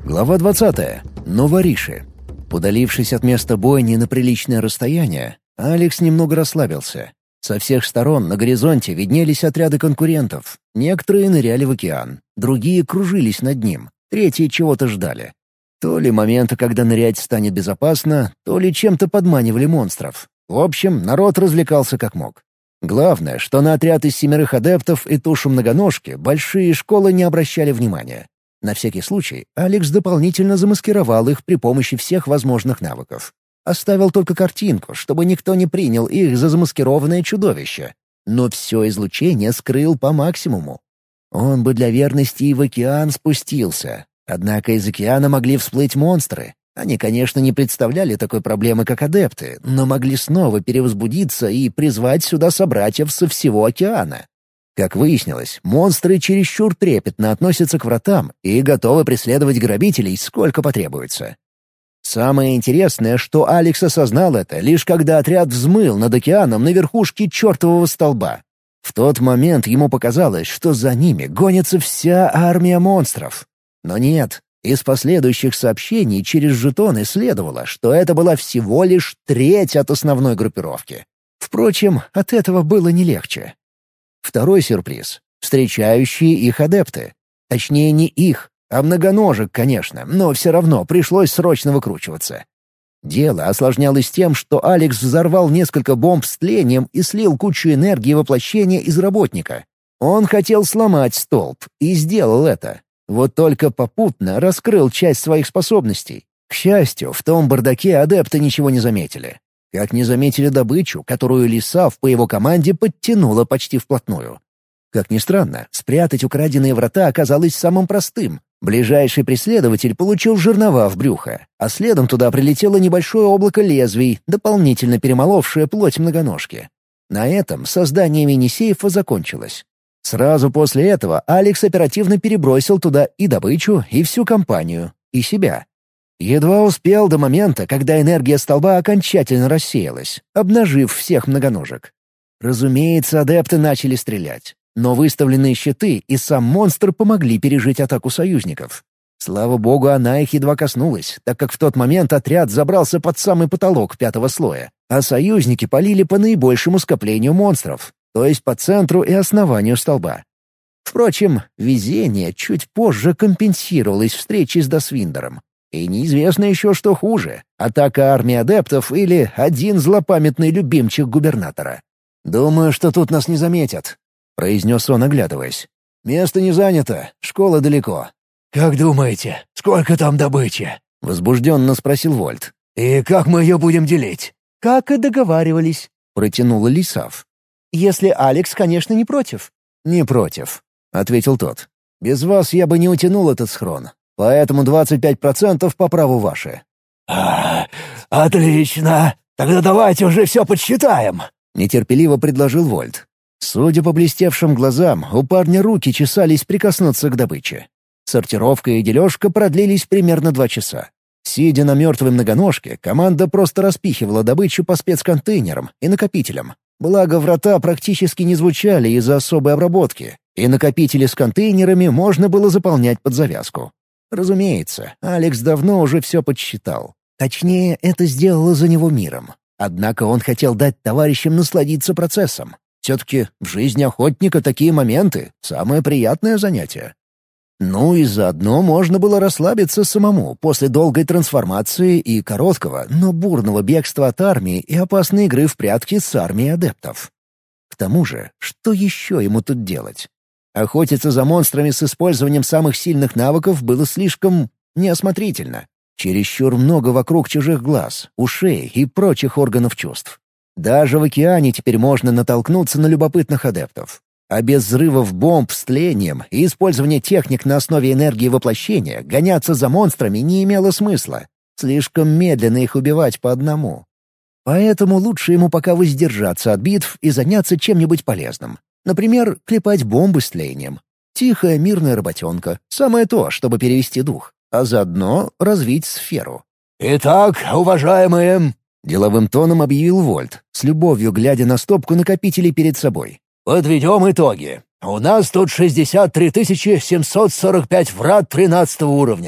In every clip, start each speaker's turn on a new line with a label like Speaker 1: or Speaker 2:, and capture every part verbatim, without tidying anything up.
Speaker 1: Глава двадцатая. Новориши. Удалившись от места бойни на приличное расстояние, Алекс немного расслабился. Со всех сторон на горизонте виднелись отряды конкурентов. Некоторые ныряли в океан, другие кружились над ним, третьи чего-то ждали. То ли момента, когда нырять станет безопасно, то ли чем-то подманивали монстров. В общем, народ развлекался как мог. Главное, что на отряд из семерых адептов и тушу многоножки большие школы не обращали внимания. На всякий случай Алекс дополнительно замаскировал их при помощи всех возможных навыков. Оставил только картинку, чтобы никто не принял их за замаскированное чудовище. Но все излучение скрыл по максимуму. Он бы для верности и в океан спустился. Однако из океана могли всплыть монстры. Они, конечно, не представляли такой проблемы, как адепты, но могли снова перевозбудиться и призвать сюда собратьев со всего океана. Как выяснилось, монстры чересчур трепетно относятся к вратам и готовы преследовать грабителей сколько потребуется. Самое интересное, что Алекс осознал это, лишь когда отряд взмыл над океаном на верхушке чертового столба. В тот момент ему показалось, что за ними гонится вся армия монстров. Но нет, из последующих сообщений через жетоны следовало, что это была всего лишь треть от основной группировки. Впрочем, от этого было не легче. Второй сюрприз — встречающие их адепты. Точнее, не их, а многоножек, конечно, но все равно пришлось срочно выкручиваться. Дело осложнялось тем, что Алекс взорвал несколько бомб с тлением и слил кучу энергии воплощения из работника. Он хотел сломать столб, и сделал это. Вот только попутно раскрыл часть своих способностей. К счастью, в том бардаке адепты ничего не заметили. Как не заметили добычу, которую Лисав по его команде подтянула почти вплотную. Как ни странно, спрятать украденные врата оказалось самым простым. Ближайший преследователь получил жернова в брюхо, а следом туда прилетело небольшое облако лезвий, дополнительно перемоловшее плоть многоножки. На этом создание мини-сейфа закончилось. Сразу после этого Алекс оперативно перебросил туда и добычу, и всю компанию, и себя. Едва успел до момента, когда энергия столба окончательно рассеялась, обнажив всех многоножек. Разумеется, адепты начали стрелять, но выставленные щиты и сам монстр помогли пережить атаку союзников. Слава богу, она их едва коснулась, так как в тот момент отряд забрался под самый потолок пятого слоя, а союзники полили по наибольшему скоплению монстров, то есть по центру и основанию столба. Впрочем, везение чуть позже компенсировалось встречей с Дасвиндером. И неизвестно еще, что хуже — атака армии адептов или один злопамятный любимчик губернатора. «Думаю, что тут нас не заметят», — произнес он, оглядываясь. «Место не занято, школа далеко».
Speaker 2: «Как думаете, сколько там добычи?»
Speaker 1: — возбужденно спросил Вольт.
Speaker 2: «И как мы ее будем делить?»
Speaker 3: «Как и договаривались», —
Speaker 1: протянула Лисав.
Speaker 3: «Если Алекс, конечно, не против».
Speaker 1: «Не против», — ответил тот. «Без вас я бы не утянул этот схрон. Поэтому двадцать пять процентов по праву ваши».
Speaker 2: А, «Отлично! Тогда давайте уже все подсчитаем!»
Speaker 1: — нетерпеливо предложил Вольт. Судя по блестевшим глазам, у парня руки чесались прикоснуться к добыче. Сортировка и дележка продлились примерно два часа. Сидя на мертвой многоножке, команда просто распихивала добычу по спецконтейнерам и накопителям. Благо, врата практически не звучали из-за особой обработки, и накопители с контейнерами можно было заполнять под завязку. Разумеется, Алекс давно уже все подсчитал. Точнее, это сделало за него миром. Однако он хотел дать товарищам насладиться процессом. Все-таки в жизни охотника такие моменты — самое приятное занятие. Ну и заодно можно было расслабиться самому после долгой трансформации и короткого, но бурного бегства от армии и опасной игры в прятки с армией адептов. К тому же, что еще ему тут делать? Охотиться за монстрами с использованием самых сильных навыков было слишком неосмотрительно. Чересчур много вокруг чужих глаз, ушей и прочих органов чувств. Даже в океане теперь можно натолкнуться на любопытных адептов. А без взрывов бомб с тлением и использования техник на основе энергии воплощения гоняться за монстрами не имело смысла. Слишком медленно их убивать по одному. Поэтому лучше ему пока воздержаться от битв и заняться чем-нибудь полезным. Например, клепать бомбы с тлением. Тихая мирная работенка. Самое то, чтобы перевести дух. А заодно развить сферу.
Speaker 2: «Итак, уважаемые...»
Speaker 1: — деловым тоном объявил Вольт, с любовью глядя на стопку накопителей перед собой.
Speaker 2: «Подведем итоги. У нас тут шестьдесят три тысячи семьсот сорок пять врат тринадцатого уровня.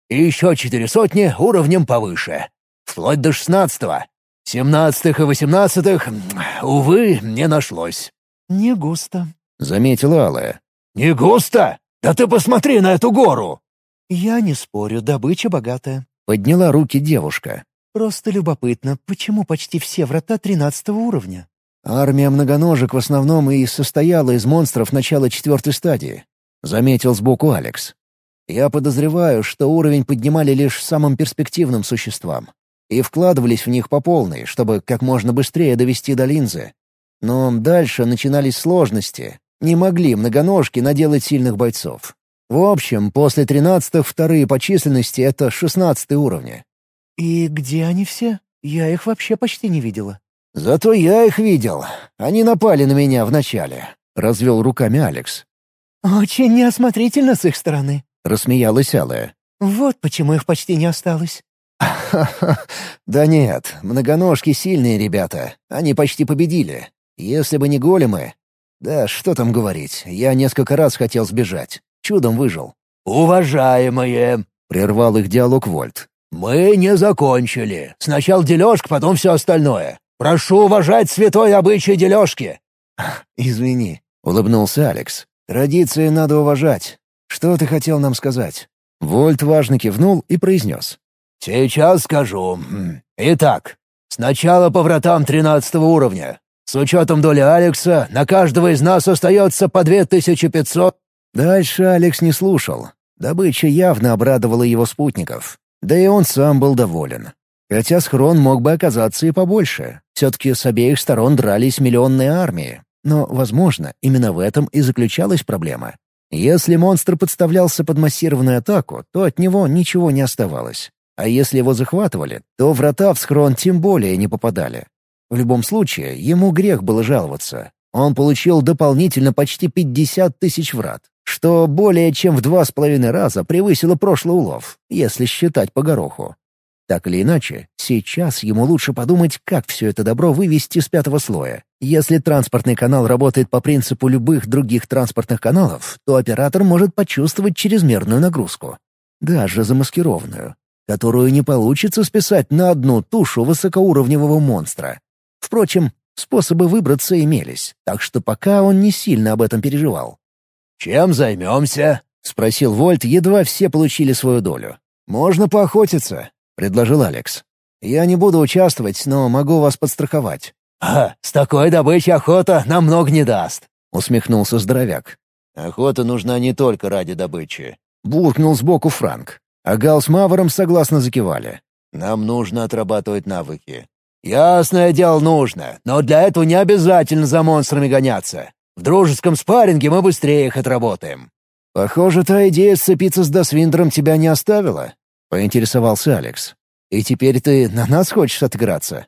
Speaker 2: и еще четыре сотни уровнем повыше. Вплоть до шестнадцатого. Семнадцатых и восемнадцатых, увы, не нашлось».
Speaker 3: «Не густо»,
Speaker 1: — заметила Алая.
Speaker 2: «Не густо? Да ты посмотри на эту гору!»
Speaker 3: «Я не спорю, добыча богатая».
Speaker 1: Подняла руки девушка.
Speaker 3: «Просто любопытно, почему почти все врата тринадцатого уровня?»
Speaker 1: Армия многоножек в основном и состояла из монстров начала четвертой стадии, — заметил сбоку Алекс. Я подозреваю, что уровень поднимали лишь самым перспективным существам и вкладывались в них по полной, чтобы как можно быстрее довести до линзы. Но дальше начинались сложности. Не могли многоножки наделать сильных бойцов. В общем, после тринадцатых вторые по численности — это шестнадцатые уровни.
Speaker 3: «И где они все? Я их вообще почти не видела».
Speaker 1: «Зато я их видел. Они напали на меня вначале», — развел руками Алекс.
Speaker 3: «Очень неосмотрительно с их стороны»,
Speaker 1: — рассмеялась Алая.
Speaker 3: «Вот почему их почти не осталось».
Speaker 1: «Ха-ха! Да нет, многоножки сильные ребята. Они почти победили. Если бы не големы... Да что там говорить, я несколько раз хотел сбежать. Чудом выжил».
Speaker 2: «Уважаемые!» —
Speaker 1: прервал их диалог Вольт.
Speaker 2: «Мы не закончили. Сначала дележка, потом все остальное. Прошу уважать святой обычай дележки».
Speaker 1: «Извини», — улыбнулся Алекс. «Традиции надо уважать. Что ты хотел нам сказать?» Вольт важно кивнул и произнес.
Speaker 2: «Сейчас скажу. Итак, сначала по вратам тринадцатого уровня. С учетом доли Алекса, на каждого из нас остается по две тысячи пятьсот...»
Speaker 1: Дальше Алекс не слушал. Добыча явно обрадовала его спутников. Да и он сам был доволен. Хотя схрон мог бы оказаться и побольше. Все-таки с обеих сторон дрались миллионные армии. Но, возможно, именно в этом и заключалась проблема. Если монстр подставлялся под массированную атаку, то от него ничего не оставалось. А если его захватывали, то врата в схрон тем более не попадали. В любом случае, ему грех было жаловаться. Он получил дополнительно почти пятьдесят тысяч врат, что более чем в два с половиной раза превысило прошлый улов, если считать по гороху. Так или иначе, сейчас ему лучше подумать, как все это добро вывести с пятого слоя. Если транспортный канал работает по принципу любых других транспортных каналов, то оператор может почувствовать чрезмерную нагрузку. Даже замаскированную, которую не получится списать на одну тушу высокоуровневого монстра. Впрочем, способы выбраться имелись, так что пока он не сильно об этом переживал.
Speaker 2: «Чем займемся?»
Speaker 1: — спросил Вольт, едва все получили свою долю. «Можно поохотиться», — предложил Алекс. «Я не буду участвовать, но могу вас подстраховать».
Speaker 2: «А, с такой добычей охота нам много не даст»,
Speaker 1: — усмехнулся здоровяк. «Охота нужна не только ради добычи», — буркнул сбоку Франк. А Гал с Мавром согласно закивали. «Нам нужно отрабатывать навыки».
Speaker 2: «Ясное дело нужно, но для этого не обязательно за монстрами гоняться. В дружеском спарринге мы быстрее их отработаем».
Speaker 1: «Похоже, та идея сцепиться с Досвиндером тебя не оставила», — поинтересовался Алекс. «И теперь ты на нас хочешь отыграться?»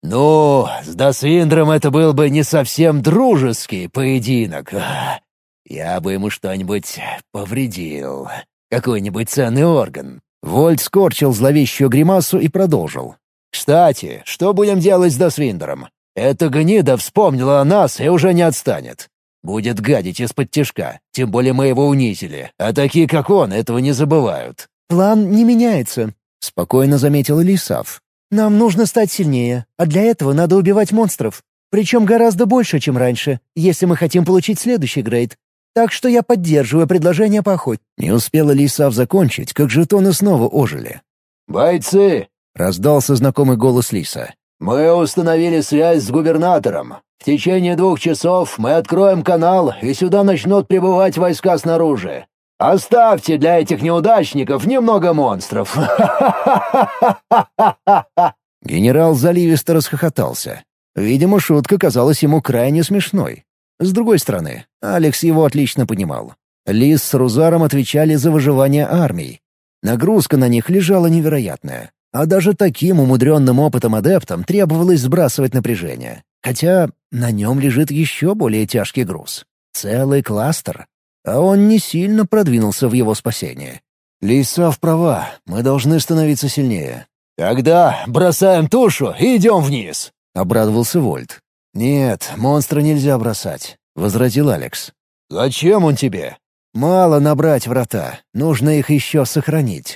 Speaker 2: «Ну, с Досвиндером это был бы не совсем дружеский поединок. Я бы ему что-нибудь повредил. Какой-нибудь ценный орган».
Speaker 1: Вольт скорчил зловещую гримасу и продолжил.
Speaker 2: «Кстати, что будем делать с Досвиндером? Эта гнида вспомнила о нас и уже не отстанет. Будет гадить из-под тишка, тем более мы его унизили, а такие, как он, этого не забывают».
Speaker 3: «План не меняется»,
Speaker 1: — спокойно заметил Лисав.
Speaker 3: «Нам нужно стать сильнее, а для этого надо убивать монстров. Причем гораздо больше, чем раньше, если мы хотим получить следующий грейд. Так что я поддерживаю предложение по охоте».
Speaker 1: Не успела Лисав закончить, как жетоны снова ожили.
Speaker 2: «Бойцы!» —
Speaker 1: раздался знакомый голос Лиса.
Speaker 2: «Мы установили связь с губернатором. В течение двух часов мы откроем канал, и сюда начнут прибывать войска снаружи. Оставьте для этих неудачников немного монстров».
Speaker 1: Генерал заливисто расхохотался. Видимо, шутка казалась ему крайне смешной. С другой стороны, Алекс его отлично понимал. Лис с Рузаром отвечали за выживание армий. Нагрузка на них лежала невероятная. А даже таким умудренным опытом адептам требовалось сбрасывать напряжение. Хотя на нем лежит еще более тяжкий груз. Целый кластер. А он не сильно продвинулся в его спасении. «Лисав права, мы должны становиться сильнее».
Speaker 2: «Тогда бросаем тушу и идем вниз»,
Speaker 1: — обрадовался Вольт. «Нет, монстра нельзя бросать», — возразил Алекс.
Speaker 2: «Зачем он тебе?»
Speaker 1: «Мало набрать врата, нужно их еще сохранить».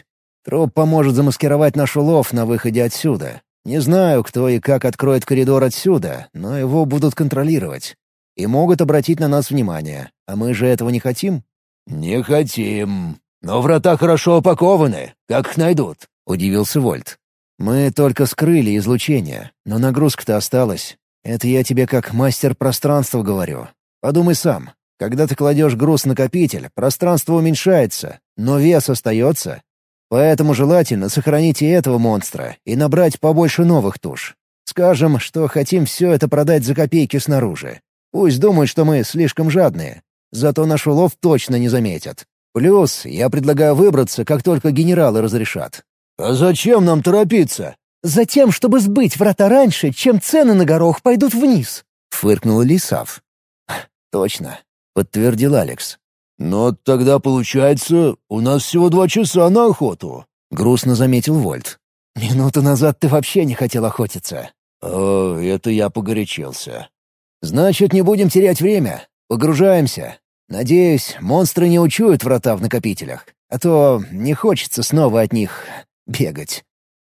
Speaker 1: Труп поможет замаскировать наш улов на выходе отсюда. Не знаю, кто и как откроет коридор отсюда, но его будут контролировать. И могут обратить на нас внимание. А мы же этого не хотим?»
Speaker 2: «Не хотим. Но врата хорошо упакованы. Как их найдут?»
Speaker 1: — удивился Вольт. «Мы только скрыли излучение, но нагрузка-то осталась. Это я тебе как мастер пространства говорю. Подумай сам. Когда ты кладешь груз в накопитель, пространство уменьшается, но вес остается. Поэтому желательно сохранить и этого монстра и набрать побольше новых туш. Скажем, что хотим все это продать за копейки снаружи. Пусть думают, что мы слишком жадные. Зато наш улов точно не заметят. Плюс я предлагаю выбраться, как только генералы разрешат».
Speaker 2: «А зачем нам торопиться?»
Speaker 3: «Затем, чтобы сбыть врата раньше, чем цены на горох пойдут вниз»,
Speaker 1: — фыркнул Лисав. «Точно», — подтвердил Алекс.
Speaker 2: «Но тогда, получается, у нас всего два часа на охоту»,
Speaker 1: — грустно заметил Вольт. «Минуту назад ты вообще не хотел охотиться».
Speaker 2: «О, это я погорячился».
Speaker 1: «Значит, не будем терять время. Погружаемся. Надеюсь, монстры не учуют врата в накопителях, а то не хочется снова от них бегать».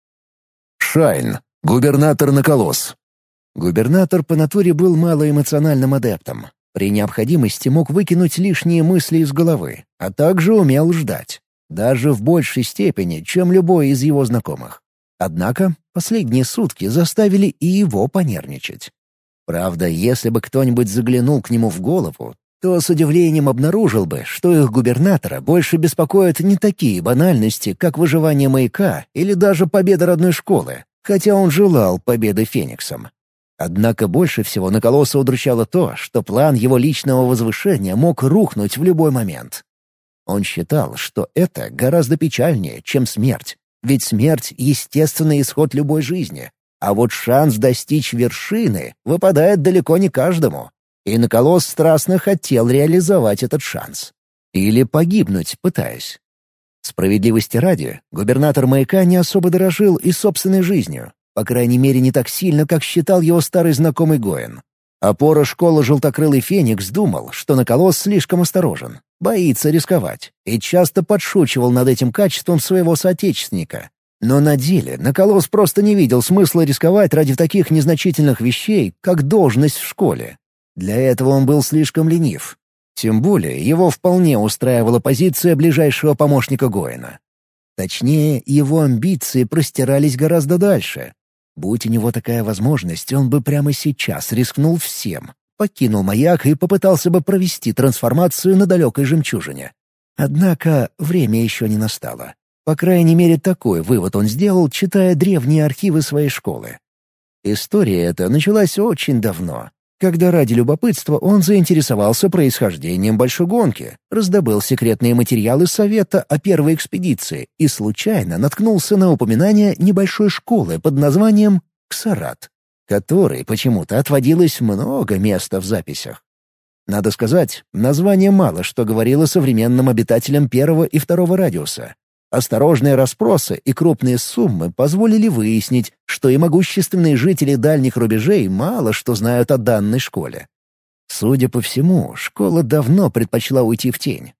Speaker 4: Шайн. Губернатор Наколос.
Speaker 1: Губернатор по натуре был малоэмоциональным адептом. При необходимости мог выкинуть лишние мысли из головы, а также умел ждать. Даже в большей степени, чем любой из его знакомых. Однако последние сутки заставили и его понервничать. Правда, если бы кто-нибудь заглянул к нему в голову, то с удивлением обнаружил бы, что их губернатора больше беспокоят не такие банальности, как выживание маяка или даже победа родной школы, хотя он желал победы Фениксом. Однако больше всего Наколоса удручало то, что план его личного возвышения мог рухнуть в любой момент. Он считал, что это гораздо печальнее, чем смерть, ведь смерть — естественный исход любой жизни, а вот шанс достичь вершины выпадает далеко не каждому. И Наколос страстно хотел реализовать этот шанс. Или погибнуть, пытаясь. Справедливости ради, губернатор маяка не особо дорожил и собственной жизнью. По крайней мере, не так сильно, как считал его старый знакомый Гоэн. Опора школы «Желтокрылый Феникс» думал, что Наколос слишком осторожен, боится рисковать, и часто подшучивал над этим качеством своего соотечественника. Но на деле Наколос просто не видел смысла рисковать ради таких незначительных вещей, как должность в школе. Для этого он был слишком ленив. Тем более его вполне устраивала позиция ближайшего помощника Гоэна. Точнее, его амбиции простирались гораздо дальше. Будь у него такая возможность, он бы прямо сейчас рискнул всем, покинул маяк и попытался бы провести трансформацию на далекой жемчужине. Однако время еще не настало. По крайней мере, такой вывод он сделал, читая древние архивы своей школы. История эта началась очень давно, когда ради любопытства он заинтересовался происхождением большой гонки, раздобыл секретные материалы совета о первой экспедиции и случайно наткнулся на упоминание небольшой школы под названием Ксарат, которой почему-то отводилось много места в записях. Надо сказать, название мало что говорило современным обитателям первого и второго радиуса. Осторожные расспросы и крупные суммы позволили выяснить, что и могущественные жители дальних рубежей мало что знают о данной школе. Судя по всему, школа давно предпочла уйти в тень.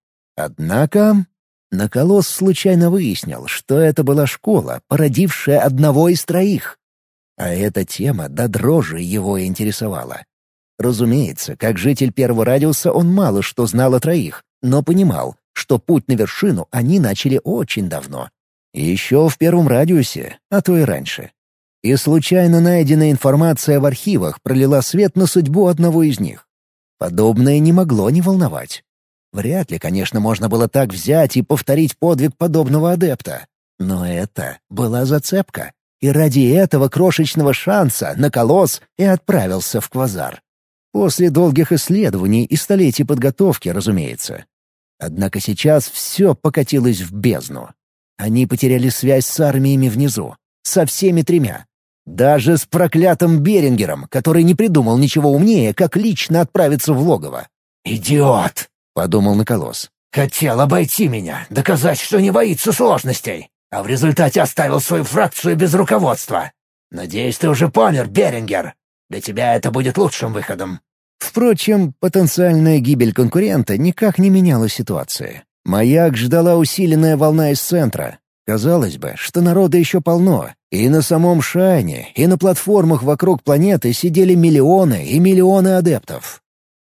Speaker 1: Однако Наколос случайно выяснил, что это была школа, породившая одного из троих. А эта тема до дрожи его интересовала. Разумеется, как житель первого радиуса он мало что знал о троих, но понимал, что путь на вершину они начали очень давно. Еще в первом радиусе, а то и раньше. И случайно найденная информация в архивах пролила свет на судьбу одного из них. Подобное не могло не волновать. Вряд ли, конечно, можно было так взять и повторить подвиг подобного адепта. Но это была зацепка, и ради этого крошечного шанса Наколос и отправился в Квазар. После долгих исследований и столетий подготовки, разумеется. Однако сейчас все покатилось в бездну. Они потеряли связь с армиями внизу, со всеми тремя. Даже с проклятым Берингером, который не придумал ничего умнее, как лично отправиться в логово.
Speaker 2: «Идиот!»
Speaker 1: — подумал Наколос.
Speaker 2: «Хотел обойти меня, доказать, что не боится сложностей, а в результате оставил свою фракцию без руководства. Надеюсь, ты уже помер, Берингер. Для тебя это будет лучшим выходом».
Speaker 1: Впрочем, потенциальная гибель конкурента никак не меняла ситуации. Маяк ждала усиленная волна из центра. Казалось бы, что народа еще полно, и на самом Шайне, и на платформах вокруг планеты сидели миллионы и миллионы адептов.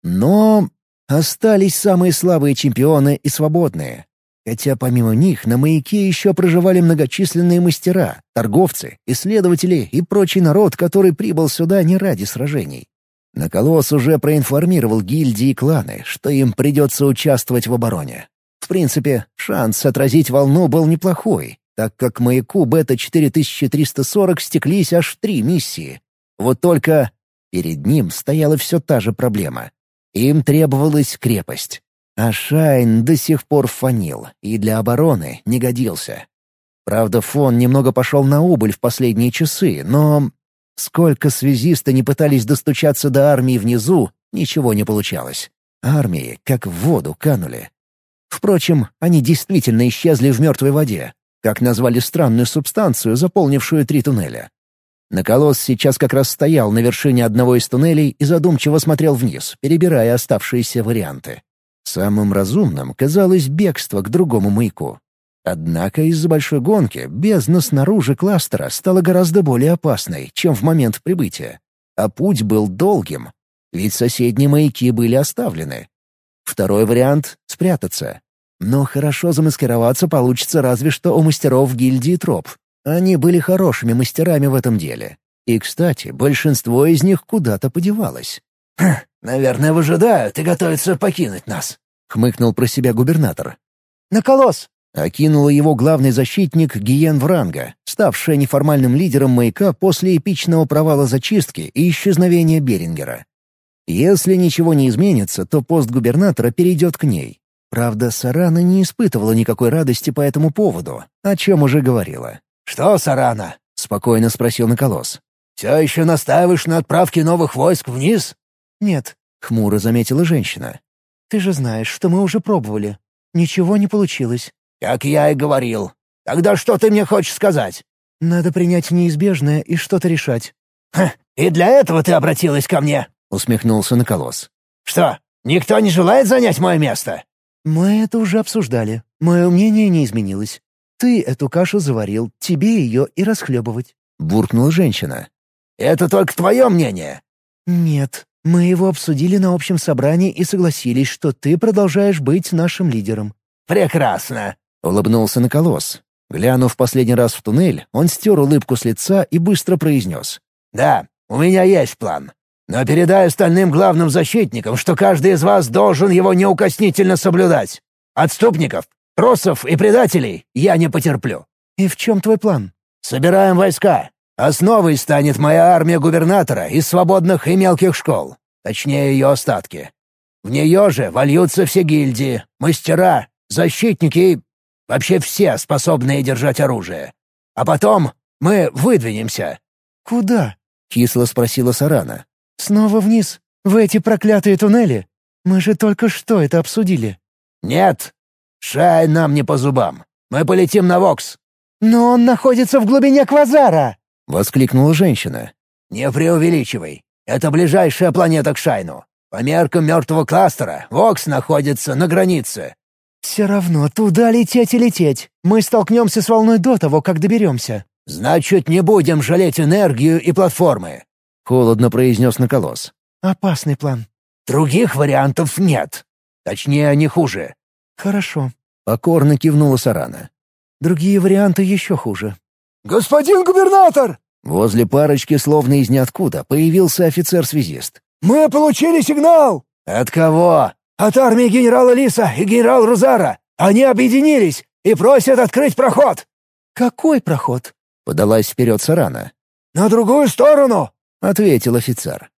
Speaker 1: Но остались самые слабые чемпионы и свободные. Хотя помимо них на маяке еще проживали многочисленные мастера, торговцы, исследователи и прочий народ, который прибыл сюда не ради сражений. Наколос уже проинформировал гильдии и кланы, что им придется участвовать в обороне. В принципе, шанс отразить волну был неплохой, так как к маяку Бета четыре тысячи триста сорок стеклись аж три миссии. Вот только перед ним стояла все та же проблема. Им требовалась крепость. А Шайн до сих пор фонил и для обороны не годился. Правда, фон немного пошел на убыль в последние часы, но сколько связисты не пытались достучаться до армии внизу, ничего не получалось. Армии как в воду канули. Впрочем, они действительно исчезли в мертвой воде, как назвали странную субстанцию, заполнившую три туннеля. Наколос сейчас как раз стоял на вершине одного из туннелей и задумчиво смотрел вниз, перебирая оставшиеся варианты. Самым разумным казалось бегство к другому маяку. Однако из-за большой гонки бездна снаружи кластера стала гораздо более опасной, чем в момент прибытия. А путь был долгим, ведь соседние маяки были оставлены. Второй вариант — спрятаться. Но хорошо замаскироваться получится разве что у мастеров гильдии троп. Они были хорошими мастерами в этом деле. И, кстати, большинство из них куда-то подевалось.
Speaker 2: «Хм, наверное, выжидают и готовятся покинуть нас», — хмыкнул про себя губернатор.
Speaker 3: «Наколос!»
Speaker 1: — окинула его главный защитник Гиен Вранга, ставшая неформальным лидером маяка после эпичного провала зачистки и исчезновения Берингера. Если ничего не изменится, то пост губернатора перейдет к ней. Правда, Сарана не испытывала никакой радости по этому поводу, о чем уже говорила.
Speaker 2: «Что, Сарана?» — спокойно спросил Наколос. «Все еще настаиваешь на отправке новых войск вниз?»
Speaker 3: «Нет»,
Speaker 1: — хмуро заметила женщина.
Speaker 3: «Ты же знаешь, что мы уже пробовали. Ничего не получилось».
Speaker 2: «Как я и говорил. Тогда что ты мне хочешь сказать?»
Speaker 3: «Надо принять неизбежное и что-то решать».
Speaker 2: «Ха, и для этого ты обратилась ко мне?» — усмехнулся Наколос. «Что, никто не желает занять мое место?»
Speaker 3: «Мы это уже обсуждали. Мое мнение не изменилось. Ты эту кашу заварил, тебе ее и расхлебывать»,
Speaker 1: — буркнула женщина.
Speaker 2: «Это только твое мнение?»
Speaker 3: «Нет. Мы его обсудили на общем собрании и согласились, что ты продолжаешь быть нашим лидером».
Speaker 2: «Прекрасно»,
Speaker 1: — улыбнулся Наколос. Глянув последний раз в туннель, он стер улыбку с лица и быстро произнес.
Speaker 2: «Да, у меня есть план. Но передай остальным главным защитникам, что каждый из вас должен его неукоснительно соблюдать. Отступников, трусов и предателей я не потерплю».
Speaker 3: «И в чем твой план?»
Speaker 2: «Собираем войска. Основой станет моя армия губернатора из свободных и мелких школ, точнее ее остатки. В нее же вольются все гильдии, мастера, защитники и вообще все, способные держать оружие. А потом мы выдвинемся».
Speaker 3: «Куда?»
Speaker 1: — кисло спросила Сарана.
Speaker 3: «Снова вниз? В эти проклятые туннели? Мы же только что это обсудили».
Speaker 2: «Нет. Шай нам не по зубам. Мы полетим на Вокс».
Speaker 3: «Но он находится в глубине квазара!»
Speaker 1: — воскликнула женщина.
Speaker 2: «Не преувеличивай. Это ближайшая планета к Шайну. По меркам мертвого кластера Вокс находится на границе».
Speaker 3: «Все равно туда лететь и лететь. Мы столкнемся с волной до того, как доберемся».
Speaker 2: «Значит, не будем жалеть энергию и платформы»,
Speaker 1: — холодно произнес Наколос.
Speaker 3: «Опасный план».
Speaker 2: «Других вариантов нет. Точнее, они хуже».
Speaker 3: «Хорошо»,
Speaker 1: — покорно кивнула Сарана.
Speaker 3: «Другие варианты еще хуже».
Speaker 2: «Господин губернатор!»
Speaker 1: Возле парочки, словно из ниоткуда, появился офицер-связист.
Speaker 2: «Мы получили сигнал!» «От кого?» «От армии генерала Лиса и генерала Рузара. Они объединились и просят открыть проход».
Speaker 3: «Какой проход?»
Speaker 1: — подалась вперед Сарана.
Speaker 2: «На другую сторону!»
Speaker 1: — ответил офицер.